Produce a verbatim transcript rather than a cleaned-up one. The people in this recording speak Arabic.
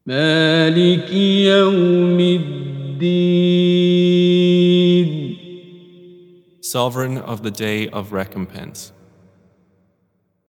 مالك يوم الدين Sovereign of the day of recompense.